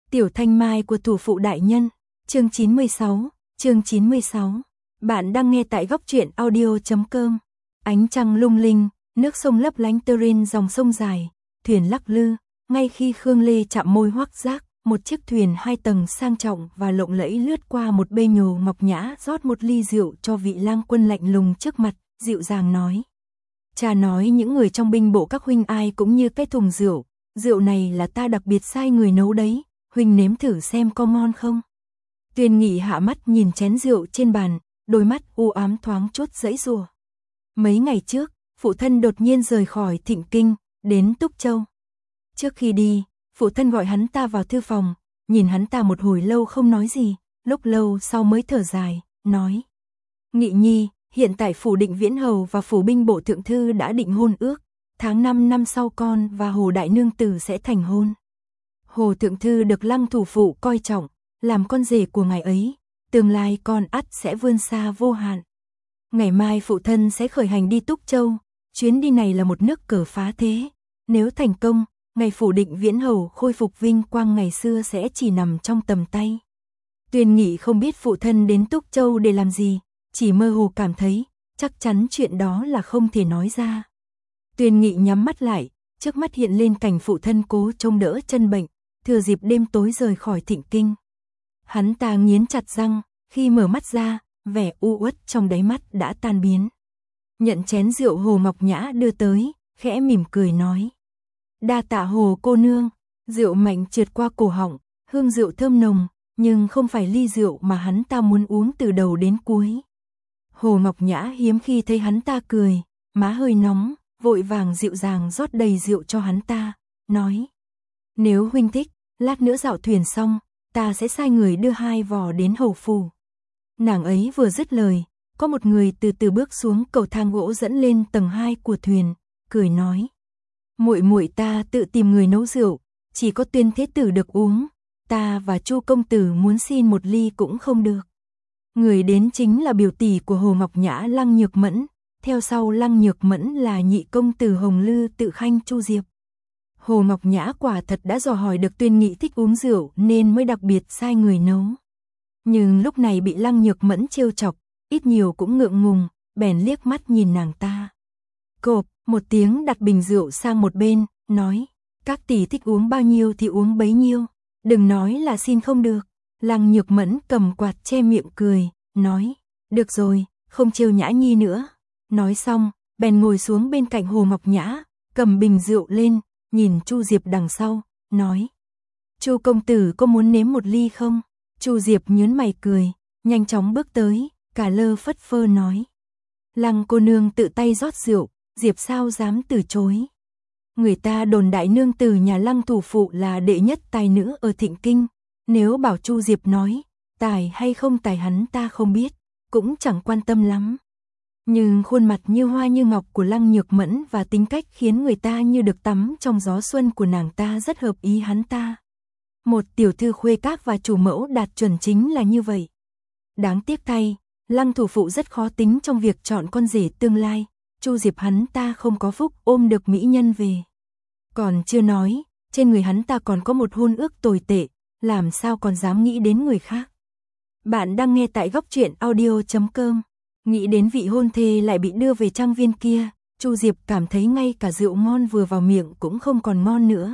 Tiểu thanh mai của thủ phụ đại nhân, chương 96. Bạn đang nghe tại góc truyện audio.com. Ánh trăng lung linh, nước sông lấp lánh tơ rên dòng sông dài, thuyền lắc lư, ngay khi Khương Lê chạm môi Hoắc Giác, một chiếc thuyền 2 tầng sang trọng và lộng lẫy lướt qua một bê nhồ ngọc nhã, rót một ly rượu cho vị lang quân lạnh lùng trước mặt, dịu dàng nói. Cha nói những người trong binh bộ các huynh ai cũng như cái thùng rượu, rượu này là ta đặc biệt sai người nấu đấy, huynh nếm thử xem có ngon không. Tuyên Nghị hạ mắt nhìn chén rượu trên bàn, đôi mắt u ám thoáng chút giãy giụa. Mấy ngày trước, phụ thân đột nhiên rời khỏi Thịnh Kinh, đến Túc Châu. Trước khi đi, phụ thân gọi hắn ta vào thư phòng, nhìn hắn ta một hồi lâu không nói gì, lúc lâu sau mới thở dài, nói. Nghị nhi, hiện tại phủ Định Viễn Hầu và phủ binh bộ thượng thư đã định hôn ước, tháng 5 năm sau con và Hồ Đại Nương Tử sẽ thành hôn. Hồ thượng thư được Lăng thủ phụ coi trọng, làm con rể của ngài ấy, tương lai con ắt sẽ vươn xa vô hạn. Ngày mai phụ thân sẽ khởi hành đi Túc Châu, chuyến đi này là một nước cờ phá thế, nếu thành công, ngày phủ Định Viễn Hầu khôi phục vinh quang ngày xưa sẽ chỉ nằm trong tầm tay. Tuyên Nghị không biết phụ thân đến Túc Châu để làm gì, chỉ mơ hồ cảm thấy, chắc chắn chuyện đó là không thể nói ra. Tuyên Nghị nhắm mắt lại, trước mắt hiện lên cảnh phụ thân cố trông đỡ chân bệnh, thừa dịp đêm tối rời khỏi Thịnh Kinh. Hắn ta nghiến chặt răng, khi mở mắt ra, vẻ u uất trong đáy mắt đã tan biến. Nhận chén rượu Hồ Ngọc Nhã đưa tới, khẽ mỉm cười nói. Đa tạ Hồ cô nương, rượu mạnh trượt qua cổ họng, hương rượu thơm nồng, nhưng không phải ly rượu mà hắn ta muốn uống từ đầu đến cuối. Hồ Ngọc Nhã hiếm khi thấy hắn ta cười, má hơi nóng, vội vàng dịu dàng rót đầy rượu cho hắn ta, nói. Nếu huynh thích, lát nữa dạo thuyền xong, ta sẽ sai người đưa 2 vò đến hầu phủ. Nàng ấy vừa dứt lời, có một người từ từ bước xuống cầu thang gỗ dẫn lên tầng 2 của thuyền, cười nói. Muội muội ta tự tìm người nấu rượu, chỉ có Tuyên thế tử được uống, ta và Chu công tử muốn xin một ly cũng không được. Người đến chính là biểu tỷ của Hồ Ngọc Nhã Lăng Nhược Mẫn, theo sau Lăng Nhược Mẫn là nhị công tử Hồng Lư tự khanh Chu Diệp. Hồ Ngọc Nhã quả thật đã dò hỏi được Tuyên Nghị thích uống rượu nên mới đặc biệt sai người nấu. Nhưng lúc này bị Lăng Nhược Mẫn trêu chọc, ít nhiều cũng ngượng ngùng, bèn liếc mắt nhìn nàng ta. Cộp, một tiếng đặt bình rượu sang một bên, nói, các tỷ thích uống bao nhiêu thì uống bấy nhiêu, đừng nói là xin không được. Lăng Nhược Mẫn cầm quạt che miệng cười, nói, được rồi, không trêu Nhã nhi nữa. Nói xong, bèn ngồi xuống bên cạnh Hồ Ngọc Nhã, cầm bình rượu lên, nhìn Chu Diệp đằng sau, nói. Chu công tử có muốn nếm một ly không? Chu Diệp nhớn mày cười, nhanh chóng bước tới, cả lơ phất phơ nói. Lăng cô nương tự tay rót rượu, Diệp sao dám từ chối. Người ta đồn đại nương tử nhà Lăng thủ phụ là đệ nhất tài nữ ở Thịnh Kinh, nếu bảo Chu Diệp nói, tài hay không tài hắn ta không biết, cũng chẳng quan tâm lắm. Nhưng khuôn mặt như hoa như ngọc của Lăng Nhược Mẫn và tính cách khiến người ta như được tắm trong gió xuân của nàng ta rất hợp ý hắn ta. Một tiểu thư khuê các và chủ mẫu đạt chuẩn chính là như vậy. Đáng tiếc thay, Lăng thủ phụ rất khó tính trong việc chọn con rể tương lai, Chu Diệp hắn ta không có phúc ôm được mỹ nhân về. Còn chưa nói, trên người hắn ta còn có một hôn ước tồi tệ, làm sao còn dám nghĩ đến người khác. Bạn đang nghe tại góc truyện audio.com. Nghĩ đến vị hôn thê lại bị đưa về trang viên kia, Chu Diệp cảm thấy ngay cả rượu ngon vừa vào miệng cũng không còn ngon nữa.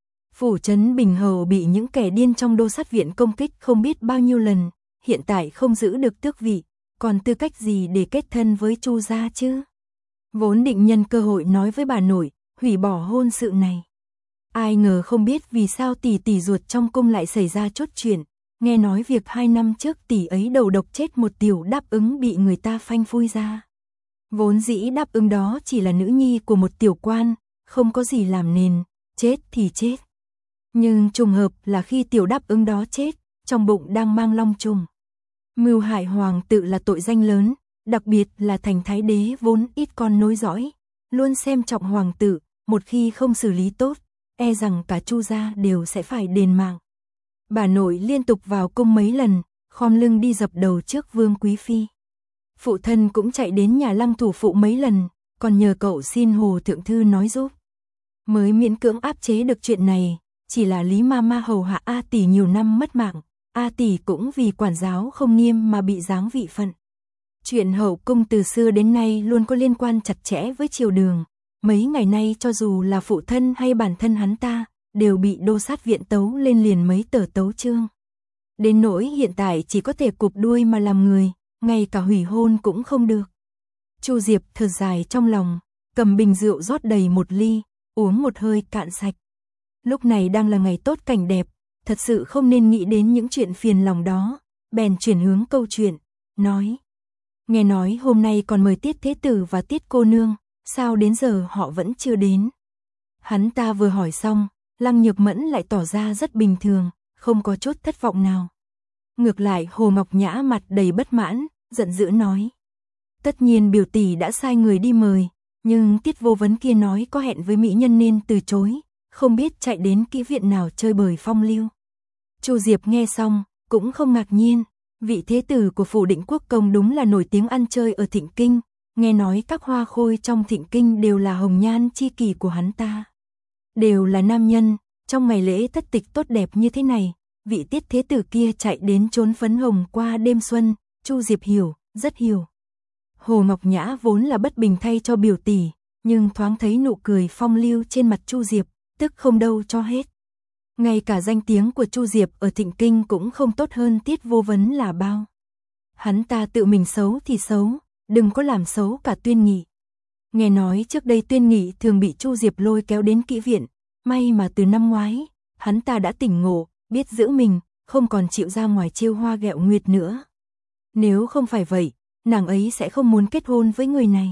Phủ trấn Bình Hầu bị những kẻ điên trong đô sát viện công kích không biết bao nhiêu lần, hiện tại không giữ được tước vị, còn tư cách gì để kết thân với Chu gia chứ? Vốn định nhân cơ hội nói với bà nội, hủy bỏ hôn sự này. Ai ngờ không biết vì sao tỷ tỷ ruột trong cung lại xảy ra chốt chuyện, nghe nói việc 2 năm trước tỷ ấy đầu độc chết một tiểu đáp ứng bị người ta phanh phui ra. Vốn dĩ đáp ứng đó chỉ là nữ nhi của một tiểu quan, không có gì làm nền, chết thì chết. Nhưng trùng hợp là khi tiểu đáp ứng đó chết, trong bụng đang mang long trùng. Mưu hại hoàng tự là tội danh lớn, đặc biệt là thành thái đế vốn ít con nối dõi, luôn xem trọng hoàng tử, một khi không xử lý tốt, e rằng cả Chu gia đều sẽ phải đền mạng. Bà nội liên tục vào cung mấy lần, khom lưng đi dập đầu trước Vương quý phi. Phụ thân cũng chạy đến nhà Lăng thủ phụ mấy lần, còn nhờ cậu xin Hồ thượng thư nói giúp. Mới miễn cưỡng áp chế được chuyện này, chỉ là Lý Mama hầu hạ A tỷ nhiều năm mất mạng, A tỷ cũng vì quản giáo không nghiêm mà bị giáng vị phận. Chuyện hậu cung từ xưa đến nay luôn có liên quan chặt chẽ với triều đường, mấy ngày nay cho dù là phụ thân hay bản thân hắn ta, đều bị đô sát viện tấu lên liền mấy tờ tấu chương. Đến nỗi hiện tại chỉ có thể cụp đuôi mà làm người, ngay cả hủy hôn cũng không được. Chu Diệp thở dài trong lòng, cầm bình rượu rót đầy một ly, uống một hơi cạn sạch. Lúc này đang là ngày tốt cảnh đẹp, thật sự không nên nghĩ đến những chuyện phiền lòng đó, bèn chuyển hướng câu chuyện, nói. Nghe nói hôm nay còn mời Tiết Thế Tử và Tiết cô nương, sao đến giờ họ vẫn chưa đến? Hắn ta vừa hỏi xong, Lăng Nhược Mẫn lại tỏ ra rất bình thường, không có chút thất vọng nào. Ngược lại Hồ Ngọc Nhã mặt đầy bất mãn, giận dữ nói. Tất nhiên biểu tỷ đã sai người đi mời, nhưng Tiết Vô Vấn kia nói có hẹn với mỹ nhân nên từ chối, không biết chạy đến kỹ viện nào chơi bời phong lưu. Chu Diệp nghe xong, cũng không ngạc nhiên, vị thế tử của phủ Định Quốc Công đúng là nổi tiếng ăn chơi ở Thịnh Kinh, nghe nói các hoa khôi trong Thịnh Kinh đều là hồng nhan chi kỷ của hắn ta. Đều là nam nhân, trong ngày lễ thất tịch tốt đẹp như thế này, vị Tiết thế tử kia chạy đến trốn phấn hồng qua đêm xuân, Chu Diệp hiểu, rất hiểu. Hồ Ngọc Nhã vốn là bất bình thay cho biểu tỷ, nhưng thoáng thấy nụ cười phong lưu trên mặt Chu Diệp, tức không đâu cho hết. Ngay cả danh tiếng của Chu Diệp ở Thịnh Kinh cũng không tốt hơn Tiết Vô Vấn là bao. Hắn ta tự mình xấu thì xấu, đừng có làm xấu cả Tuyên Nghị. Nghe nói trước đây Tuyên Nghị thường bị Chu Diệp lôi kéo đến kỹ viện, may mà từ năm ngoái, hắn ta đã tỉnh ngộ, biết giữ mình, không còn chịu ra ngoài trêu hoa ghẹo nguyệt nữa. Nếu không phải vậy, nàng ấy sẽ không muốn kết hôn với người này.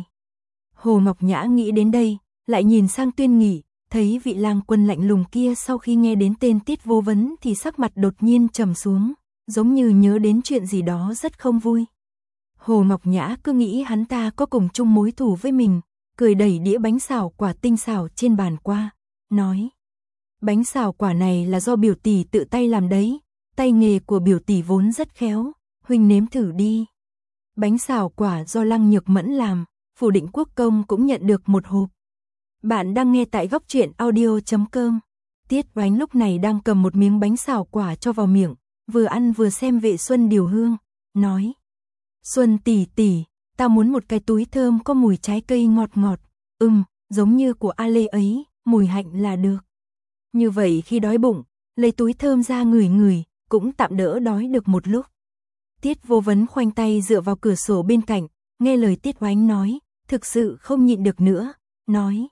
Hồ Ngọc Nhã nghĩ đến đây, lại nhìn sang Tuyên Nghị, thấy vị lang quân lạnh lùng kia sau khi nghe đến tên Tiết Vô Vấn thì sắc mặt đột nhiên trầm xuống, giống như nhớ đến chuyện gì đó rất không vui. Hồ Ngọc Nhã cứ nghĩ hắn ta có cùng chung mối thù với mình, cười đẩy đĩa bánh xào quả tinh xào trên bàn qua, nói. Bánh xào quả này là do biểu tỷ tự tay làm đấy, tay nghề của biểu tỷ vốn rất khéo, huynh nếm thử đi. Bánh xào quả do Lăng Nhược Mẫn làm, phủ Định Quốc Công cũng nhận được một hộp. Bạn đang nghe tại góc truyện audio.com. Tiết Oánh lúc này đang cầm một miếng bánh xào quả cho vào miệng, vừa ăn vừa xem Vệ Xuân điều hương, nói. Xuân tỷ tỷ, ta muốn một cái túi thơm có mùi trái cây ngọt ngọt, giống như của A Lê ấy, mùi hạnh là được. Như vậy khi đói bụng, lấy túi thơm ra ngửi ngửi, cũng tạm đỡ đói được một lúc. Tiết Vô Vấn khoanh tay dựa vào cửa sổ bên cạnh, nghe lời Tiết Oánh nói, thực sự không nhịn được nữa, nói.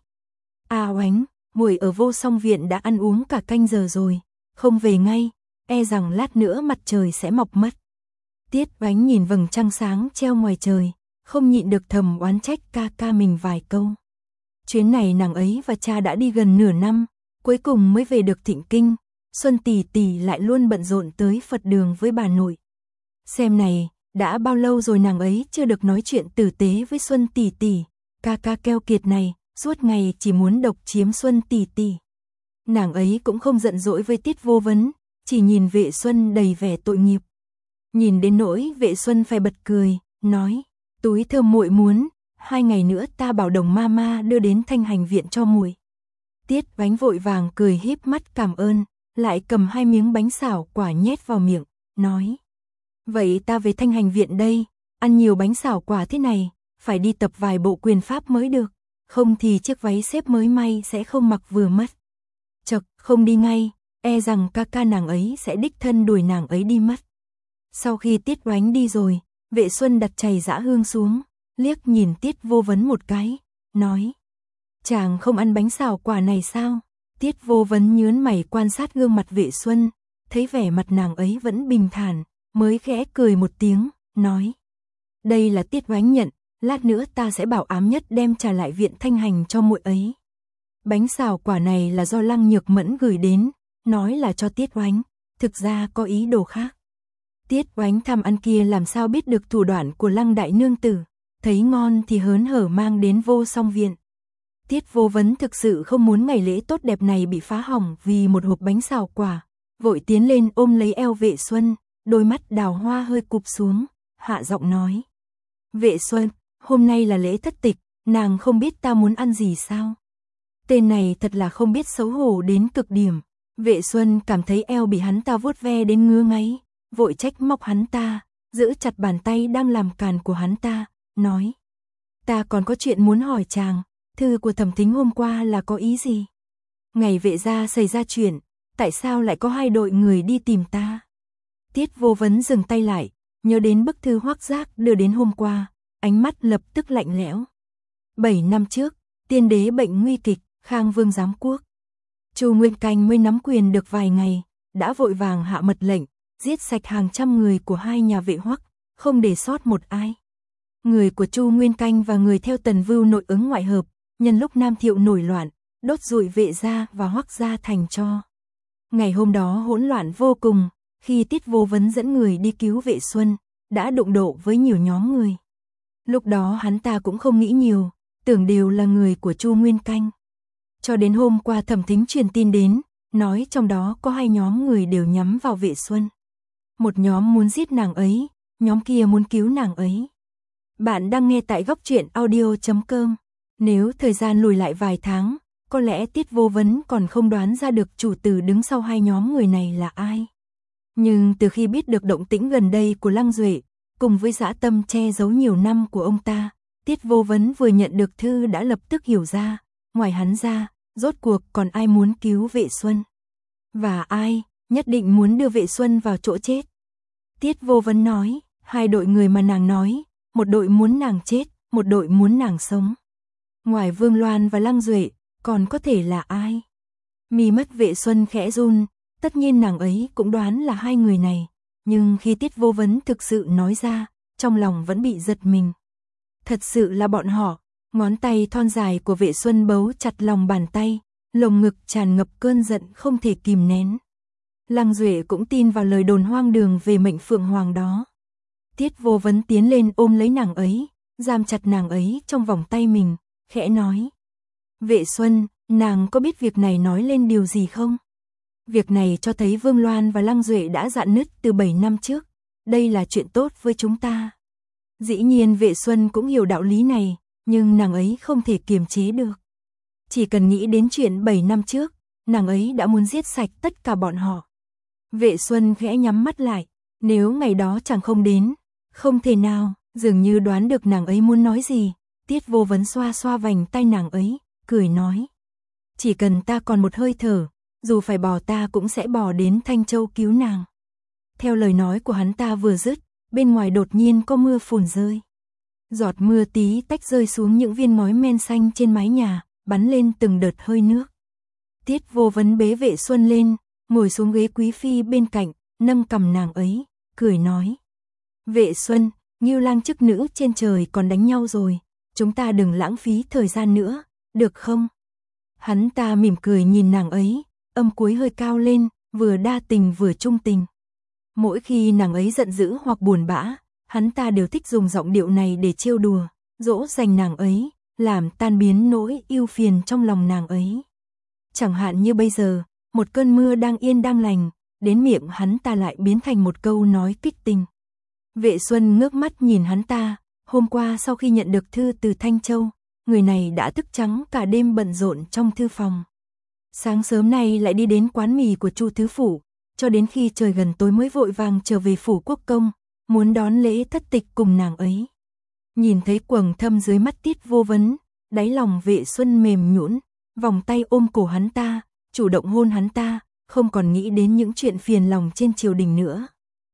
À Oánh, muội ở Vô Song viện đã ăn uống cả canh giờ rồi, không về ngay, e rằng lát nữa mặt trời sẽ mọc mất. Tiết Oánh nhìn vầng trăng sáng treo ngoài trời, không nhịn được thầm oán trách ca ca mình vài câu. Chuyến này nàng ấy và cha đã đi gần nửa năm, cuối cùng mới về được Thịnh Kinh, Xuân tỷ tỷ lại luôn bận rộn tới Phật đường với bà nội. Xem này, đã bao lâu rồi nàng ấy chưa được nói chuyện tử tế với Xuân tỷ tỷ, ca ca keo kiệt này, suốt ngày chỉ muốn độc chiếm Xuân tỷ tỷ. Nàng ấy cũng không giận dỗi với Tiết Vô Vấn, chỉ nhìn Vệ Xuân đầy vẻ tội nghiệp. Nhìn đến nỗi Vệ Xuân phải bật cười, nói, túi thơm muội muốn, 2 ngày nữa ta bảo Đồng Mama đưa đến Thanh Hành viện cho muội. Tiết Oánh vội vàng cười híp mắt cảm ơn, lại cầm 2 miếng bánh xào quả nhét vào miệng, nói. Vậy ta về Thanh Hành viện đây, ăn nhiều bánh xào quả thế này, phải đi tập vài bộ quyền pháp mới được, không thì chiếc váy xếp mới may sẽ không mặc vừa mất. Chật, không đi ngay, e rằng ca ca nàng ấy sẽ đích thân đuổi nàng ấy đi mất. Sau khi Tiết Oánh đi rồi, Vệ Xuân đặt chày dã hương xuống, liếc nhìn Tiết Vô Vấn một cái, nói. Chàng không ăn bánh xào quả này sao? Tiết Vô Vấn nhướng mày quan sát gương mặt Vệ Xuân, thấy vẻ mặt nàng ấy vẫn bình thản, mới khẽ cười một tiếng, nói. Đây là Tiết Oánh nhận, lát nữa ta sẽ bảo Ám Nhất đem trả lại viện Thanh Hành cho muội ấy. Bánh xào quả này là do Lăng Nhược Mẫn gửi đến, nói là cho Tiết Oánh, thực ra có ý đồ khác. Tiết Oánh tham ăn kia làm sao biết được thủ đoạn của Lăng đại nương tử, thấy ngon thì hớn hở mang đến Vô Song viện. Tiết Vô Vấn thực sự không muốn ngày lễ tốt đẹp này bị phá hỏng vì một hộp bánh xào quả, vội tiến lên ôm lấy eo Vệ Xuân, đôi mắt đào hoa hơi cụp xuống, hạ giọng nói. Vệ Xuân, hôm nay là lễ thất tịch, nàng không biết ta muốn ăn gì sao? Tên này thật là không biết xấu hổ đến cực điểm, Vệ Xuân cảm thấy eo bị hắn ta vuốt ve đến ngứa ngáy, vội trách móc hắn ta, giữ chặt bàn tay đang làm càn của hắn ta, nói. Ta còn có chuyện muốn hỏi chàng, thư của Thẩm Thính hôm qua là có ý gì? Ngày vệ gia xảy ra chuyện, tại sao lại có 2 đội người đi tìm ta? Tiết Vô Vấn dừng tay lại, nhớ đến bức thư Hoắc Giác đưa đến hôm qua, ánh mắt lập tức lạnh lẽo. 7 năm trước, tiên đế bệnh nguy kịch, Khang Vương giám quốc. Chu Nguyên Canh mới nắm quyền được vài ngày, đã vội vàng hạ mật lệnh, giết sạch hàng trăm người của 2 nhà vệ Hoắc, không để sót một ai. Người của Chu Nguyên Canh và người theo Tần Vưu nội ứng ngoại hợp, nhân lúc Nam Thiệu nổi loạn, đốt rụi vệ gia và Hoắc gia thành tro. Ngày hôm đó hỗn loạn vô cùng, khi Tiết Vô Vấn dẫn người đi cứu Vệ Xuân, đã đụng độ với nhiều nhóm người. Lúc đó hắn ta cũng không nghĩ nhiều, tưởng đều là người của Chu Nguyên Canh. Cho đến hôm qua Thẩm Thính truyền tin đến, nói trong đó có 2 nhóm người đều nhắm vào Vệ Xuân. Một nhóm muốn giết nàng ấy, nhóm kia muốn cứu nàng ấy. Bạn đang nghe tại góc truyện audio.com. Nếu thời gian lùi lại vài tháng, có lẽ Tiết Vô Vấn còn không đoán ra được chủ tử đứng sau 2 nhóm người này là ai. Nhưng từ khi biết được động tĩnh gần đây của Lăng Duệ, cùng với dã tâm che giấu nhiều năm của ông ta, Tiết Vô Vấn vừa nhận được thư đã lập tức hiểu ra, ngoài hắn ra, rốt cuộc còn ai muốn cứu Vệ Xuân. Và ai, nhất định muốn đưa Vệ Xuân vào chỗ chết. Tiết Vô Vấn nói, 2 đội người mà nàng nói, một đội muốn nàng chết, một đội muốn nàng sống. Ngoài Vương Loan và Lăng Duệ, còn có thể là ai? Mi mắt Vệ Xuân khẽ run, tất nhiên nàng ấy cũng đoán là 2 người này, nhưng khi Tiết Vô Vấn thực sự nói ra, trong lòng vẫn bị giật mình. Thật sự là bọn họ, ngón tay thon dài của Vệ Xuân bấu chặt lòng bàn tay, lồng ngực tràn ngập cơn giận không thể kìm nén. Lăng Duệ cũng tin vào lời đồn hoang đường về mệnh phượng hoàng đó. Tiết Vô Vấn tiến lên ôm lấy nàng ấy, giam chặt nàng ấy trong vòng tay mình, khẽ nói. Vệ Xuân, nàng có biết việc này nói lên điều gì không? Việc này cho thấy Vương Loan và Lăng Duệ đã rạn nứt từ 7 năm trước. Đây là chuyện tốt với chúng ta. Dĩ nhiên Vệ Xuân cũng hiểu đạo lý này, nhưng nàng ấy không thể kiềm chế được. Chỉ cần nghĩ đến chuyện 7 năm trước, nàng ấy đã muốn giết sạch tất cả bọn họ. Vệ Xuân khẽ nhắm mắt lại, nếu ngày đó chẳng không đến, không thể nào, dường như đoán được nàng ấy muốn nói gì. Tiết Vô Vấn xoa xoa vành tay nàng ấy, cười nói. Chỉ cần ta còn một hơi thở, dù phải bỏ ta cũng sẽ bỏ đến Thanh Châu cứu nàng. Theo lời nói của hắn ta vừa dứt, bên ngoài đột nhiên có mưa phùn rơi. Giọt mưa tí tách rơi xuống những viên ngói men xanh trên mái nhà, bắn lên từng đợt hơi nước. Tiết Vô Vấn bế Vệ Xuân lên, ngồi xuống ghế quý phi bên cạnh, nâng cằm nàng ấy, cười nói. Vệ Xuân, Ngưu Lang chức nữ trên trời còn đánh nhau rồi, chúng ta đừng lãng phí thời gian nữa, được không? Hắn ta mỉm cười nhìn nàng ấy, âm cuối hơi cao lên, vừa đa tình vừa trung tình. Mỗi khi nàng ấy giận dữ hoặc buồn bã, hắn ta đều thích dùng giọng điệu này để trêu đùa, dỗ dành nàng ấy, làm tan biến nỗi ưu phiền trong lòng nàng ấy. Chẳng hạn như bây giờ, một cơn mưa đang yên đang lành, đến miệng hắn ta lại biến thành một câu nói kích tình. Vệ Xuân ngước mắt nhìn hắn ta, hôm qua sau khi nhận được thư từ Thanh Châu, người này đã thức trắng cả đêm bận rộn trong thư phòng. Sáng sớm nay lại đi đến quán mì của Chu Thứ Phủ, cho đến khi trời gần tối mới vội vàng trở về phủ quốc công, muốn đón lễ thất tịch cùng nàng ấy. Nhìn thấy quầng thâm dưới mắt Tiết Vô Vấn, đáy lòng Vệ Xuân mềm nhũn, vòng tay ôm cổ hắn ta, chủ động hôn hắn ta, không còn nghĩ đến những chuyện phiền lòng trên triều đình nữa.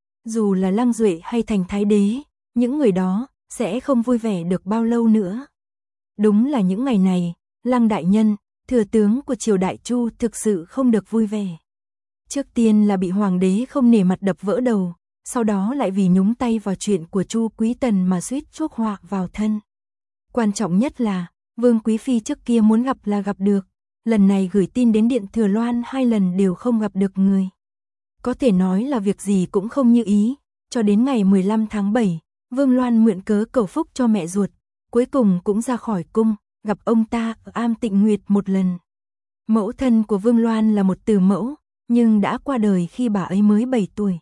Dù là Lăng Duệ hay thành thái đế, những người đó sẽ không vui vẻ được bao lâu nữa. Đúng là những ngày này, Lăng đại nhân, thừa tướng của triều đại Chu thực sự không được vui vẻ. Trước tiên là bị hoàng đế không nể mặt đập vỡ đầu, sau đó lại vì nhúng tay vào chuyện của Chu Quý Tần mà suýt chuốc họa vào thân. Quan trọng nhất là, Vương Quý Phi trước kia muốn gặp là gặp được, lần này gửi tin đến Điện Thừa Loan 2 lần đều không gặp được người. Có thể nói là việc gì cũng không như ý, cho đến ngày 15 tháng 7, Vương Loan mượn cớ cầu phúc cho mẹ ruột, cuối cùng cũng ra khỏi cung, gặp ông ta ở Am Tịnh Nguyệt một lần. Mẫu thân của Vương Loan là một từ mẫu, nhưng đã qua đời khi bà ấy mới 7 tuổi.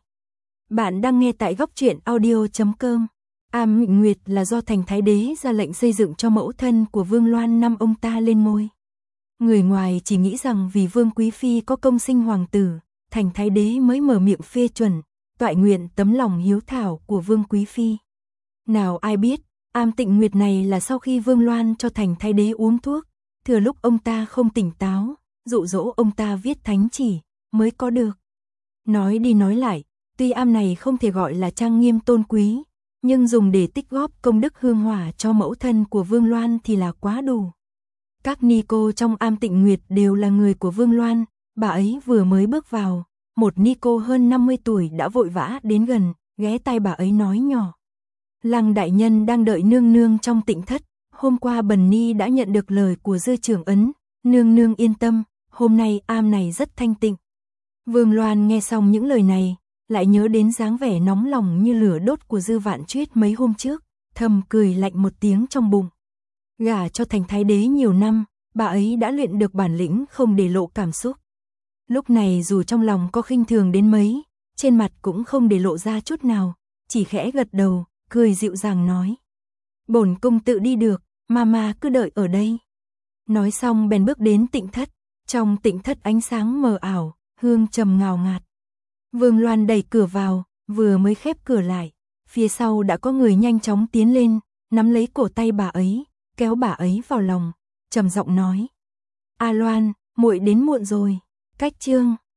Bạn đang nghe tại góc truyện audio.com. Am Tịnh Nguyệt là do thành thái đế ra lệnh xây dựng cho mẫu thân của Vương Loan năm ông ta lên ngôi. Người ngoài chỉ nghĩ rằng vì Vương Quý Phi có công sinh hoàng tử, thành thái đế mới mở miệng phê chuẩn, toại nguyện tấm lòng hiếu thảo của Vương Quý Phi. Nào ai biết, am tịnh nguyệt này là sau khi Vương Loan cho thành thái đế uống thuốc, thừa lúc ông ta không tỉnh táo, dụ dỗ ông ta viết thánh chỉ, mới có được. Nói đi nói lại, tuy am này không thể gọi là trang nghiêm tôn quý, nhưng dùng để tích góp công đức hương hỏa cho mẫu thân của Vương Loan thì là quá đủ. Các ni cô trong am tịnh nguyệt đều là người của Vương Loan, bà ấy vừa mới bước vào, một ni cô hơn 50 tuổi đã vội vã đến gần, ghé tai bà ấy nói nhỏ. Lăng đại nhân đang đợi nương nương trong tịnh thất, hôm qua bần ni đã nhận được lời của Dư trưởng ấn, nương nương yên tâm, hôm nay am này rất thanh tịnh. Vương Loan nghe xong những lời này, lại nhớ đến dáng vẻ nóng lòng như lửa đốt của Dư Vạn Chuyết mấy hôm trước, thầm cười lạnh một tiếng trong bụng. Gả cho thành thái đế nhiều năm, bà ấy đã luyện được bản lĩnh không để lộ cảm xúc. Lúc này dù trong lòng có khinh thường đến mấy, trên mặt cũng không để lộ ra chút nào, chỉ khẽ gật đầu, cười dịu dàng nói. Bổn cung tự đi được, mama cứ đợi ở đây. Nói xong bèn bước đến tịnh thất, trong tịnh thất ánh sáng mờ ảo, hương trầm ngào ngạt. Vương Loan đẩy cửa vào, vừa mới khép cửa lại, phía sau đã có người nhanh chóng tiến lên, nắm lấy cổ tay bà ấy, kéo bà ấy vào lòng, trầm giọng nói. A Loan, muội đến muộn rồi, cách chương.